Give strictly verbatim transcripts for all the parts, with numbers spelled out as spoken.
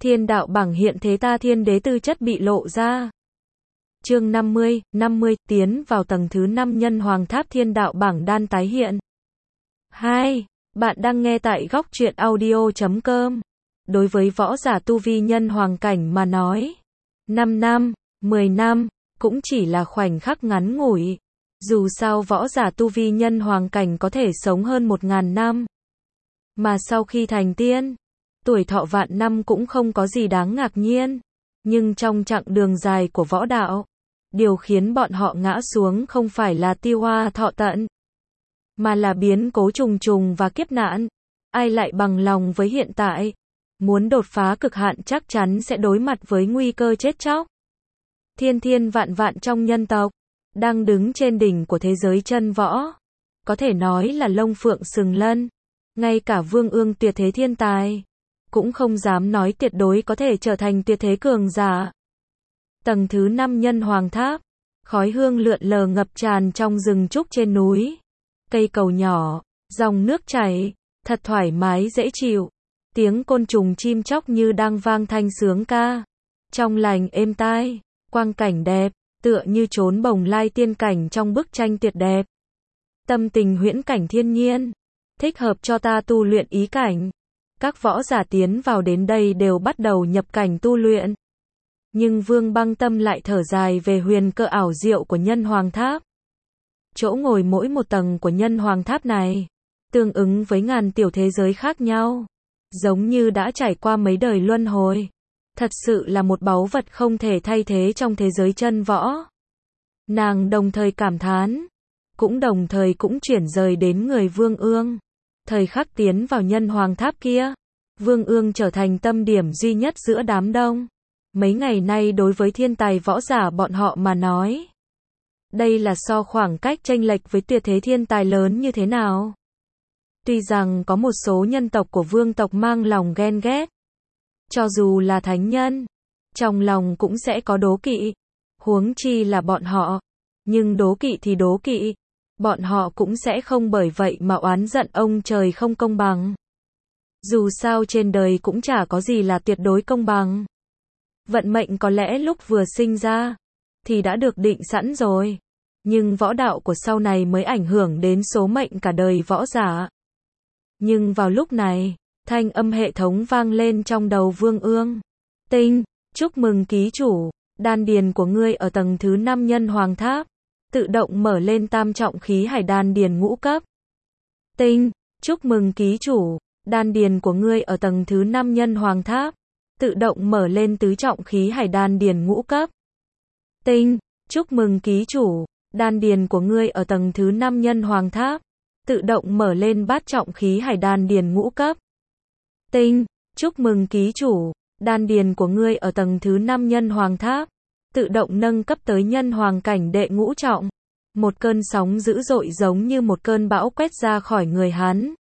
Thiên đạo bảng hiện thế ta thiên đế tư chất bị lộ ra. Chương năm mươi, năm mươi, tiến vào tầng thứ năm nhân hoàng tháp thiên đạo bảng đan tái hiện. hai. Bạn đang nghe tại góc truyện audio chấm com. Đối với võ giả tu vi nhân hoàng cảnh mà nói, năm năm, mười năm, cũng chỉ là khoảnh khắc ngắn ngủi. Dù sao võ giả tu vi nhân hoàng cảnh có thể sống hơn một ngàn năm. Mà sau khi thành tiên, tuổi thọ vạn năm cũng không có gì đáng ngạc nhiên. Nhưng trong chặng đường dài của võ đạo, điều khiến bọn họ ngã xuống không phải là tiêu hoa thọ tận, mà là biến cố trùng trùng và kiếp nạn. Ai lại bằng lòng với hiện tại, muốn đột phá cực hạn chắc chắn sẽ đối mặt với nguy cơ chết chóc. Thiên thiên vạn vạn trong nhân tộc, đang đứng trên đỉnh của thế giới chân võ. Có thể nói là lông phượng sừng lân. Ngay cả Vương Ương tuyệt thế thiên tài, cũng không dám nói tuyệt đối có thể trở thành tuyệt thế cường giả. Tầng thứ năm nhân hoàng tháp, khói hương lượn lờ ngập tràn trong rừng trúc trên núi. Cây cầu nhỏ, dòng nước chảy, thật thoải mái dễ chịu. Tiếng côn trùng chim chóc như đang vang thanh sướng ca. Trong lành êm tai, quang cảnh đẹp, tựa như trốn bồng lai tiên cảnh trong bức tranh tuyệt đẹp. Tâm tình huyễn cảnh thiên nhiên, thích hợp cho ta tu luyện ý cảnh. Các võ giả tiến vào đến đây đều bắt đầu nhập cảnh tu luyện. Nhưng Vương Băng Tâm lại thở dài về huyền cơ ảo diệu của nhân hoàng tháp. Chỗ ngồi mỗi một tầng của nhân hoàng tháp này, tương ứng với ngàn tiểu thế giới khác nhau. Giống như đã trải qua mấy đời luân hồi. Thật sự là một báu vật không thể thay thế trong thế giới chân võ. Nàng đồng thời cảm thán, cũng đồng thời cũng chuyển rời đến người Vương Ương. Thời khắc tiến vào nhân hoàng tháp kia, Vương Ương trở thành tâm điểm duy nhất giữa đám đông. Mấy ngày nay đối với thiên tài võ giả bọn họ mà nói, đây là so khoảng cách chênh lệch với tuyệt thế thiên tài lớn như thế nào. Tuy rằng có một số nhân tộc của vương tộc mang lòng ghen ghét, cho dù là thánh nhân, trong lòng cũng sẽ có đố kỵ, huống chi là bọn họ. Nhưng đố kỵ thì đố kỵ, bọn họ cũng sẽ không bởi vậy mà oán giận ông trời không công bằng. Dù sao trên đời cũng chả có gì là tuyệt đối công bằng. Vận mệnh có lẽ lúc vừa sinh ra thì đã được định sẵn rồi, nhưng võ đạo của sau này mới ảnh hưởng đến số mệnh cả đời võ giả. Nhưng vào lúc này, thanh âm hệ thống vang lên trong đầu Vương Ương. Tinh, chúc mừng ký chủ, đan điền của ngươi ở tầng thứ năm nhân hoàng tháp, tự động mở lên tam trọng khí hải đan điền ngũ cấp. Tinh, chúc mừng ký chủ, đan điền của ngươi ở tầng thứ năm nhân hoàng tháp, tự động mở lên tứ trọng khí hải đan điền ngũ cấp. Tinh, chúc mừng ký chủ, đan điền của ngươi ở tầng thứ năm nhân hoàng tháp, tự động mở lên bát trọng khí hải đan điền ngũ cấp. Tinh, chúc mừng ký chủ, đan điền của ngươi ở tầng thứ năm nhân hoàng tháp, tự động nâng cấp tới nhân hoàng cảnh đệ ngũ trọng. Một cơn sóng dữ dội giống như một cơn bão quét ra khỏi người hắn.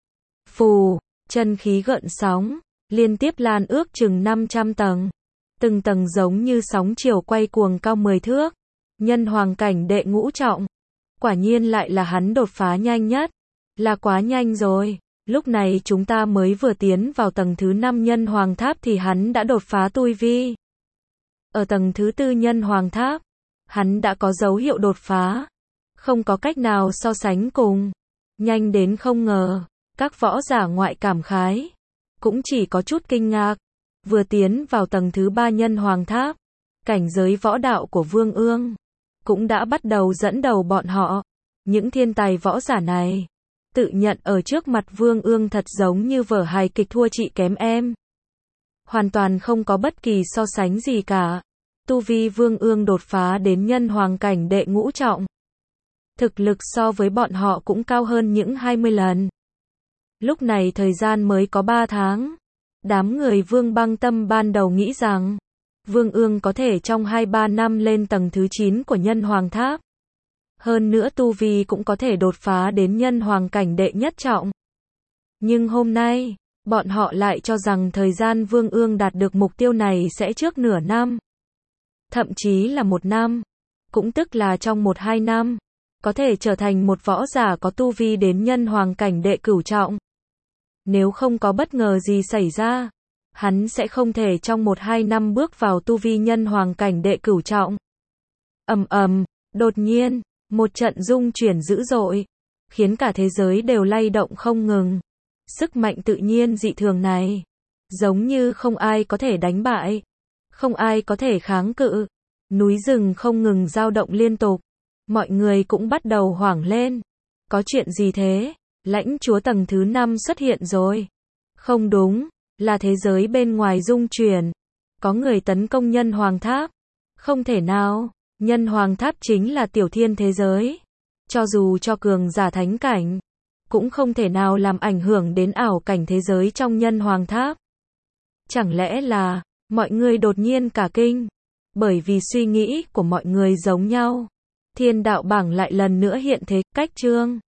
Phù, chân khí gợn sóng, liên tiếp lan ước chừng năm trăm tầng. Từng tầng giống như sóng chiều quay cuồng cao mười thước. Nhân hoàng cảnh đệ ngũ trọng. Quả nhiên lại là hắn đột phá nhanh nhất. Là quá nhanh rồi. Lúc này chúng ta mới vừa tiến vào tầng thứ năm nhân hoàng tháp thì hắn đã đột phá tu vi. Ở tầng thứ tư nhân hoàng tháp, hắn đã có dấu hiệu đột phá. Không có cách nào so sánh cùng. Nhanh đến không ngờ. Các võ giả ngoại cảm khái, cũng chỉ có chút kinh ngạc. Vừa tiến vào tầng thứ ba nhân hoàng tháp, cảnh giới võ đạo của Vương Ương cũng đã bắt đầu dẫn đầu bọn họ. Những thiên tài võ giả này tự nhận ở trước mặt Vương Ương thật giống như vở hài kịch thua chị kém em. Hoàn toàn không có bất kỳ so sánh gì cả. Tu vi Vương Ương đột phá đến nhân hoàng cảnh đệ ngũ trọng. Thực lực so với bọn họ cũng cao hơn những hai mươi lần. Lúc này thời gian mới có ba tháng. Đám người Vương Băng Tâm ban đầu nghĩ rằng Vương Ương có thể trong hai ba năm lên tầng thứ chín của nhân hoàng tháp. Hơn nữa tu vi cũng có thể đột phá đến nhân hoàng cảnh đệ nhất trọng. Nhưng hôm nay, bọn họ lại cho rằng thời gian Vương Ương đạt được mục tiêu này sẽ trước nửa năm. Thậm chí là một năm. Cũng tức là trong một hai năm, có thể trở thành một võ giả có tu vi đến nhân hoàng cảnh đệ cửu trọng. Nếu không có bất ngờ gì xảy ra, hắn sẽ không thể trong một hai năm bước vào tu vi nhân hoàng cảnh đệ cửu trọng. Ầm ầm, đột nhiên, một trận rung chuyển dữ dội, khiến cả thế giới đều lay động không ngừng. Sức mạnh tự nhiên dị thường này, giống như không ai có thể đánh bại, không ai có thể kháng cự. Núi rừng không ngừng dao động liên tục, mọi người cũng bắt đầu hoảng lên. Có chuyện gì thế? Lãnh chúa tầng thứ năm xuất hiện rồi. Không đúng, là thế giới bên ngoài rung chuyển. Có người tấn công nhân hoàng tháp. Không thể nào, nhân hoàng tháp chính là tiểu thiên thế giới. Cho dù cho cường giả thánh cảnh, cũng không thể nào làm ảnh hưởng đến ảo cảnh thế giới trong nhân hoàng tháp. Chẳng lẽ là, mọi người đột nhiên cả kinh, bởi vì suy nghĩ của mọi người giống nhau. Thiên đạo bảng lại lần nữa hiện thế, cách chương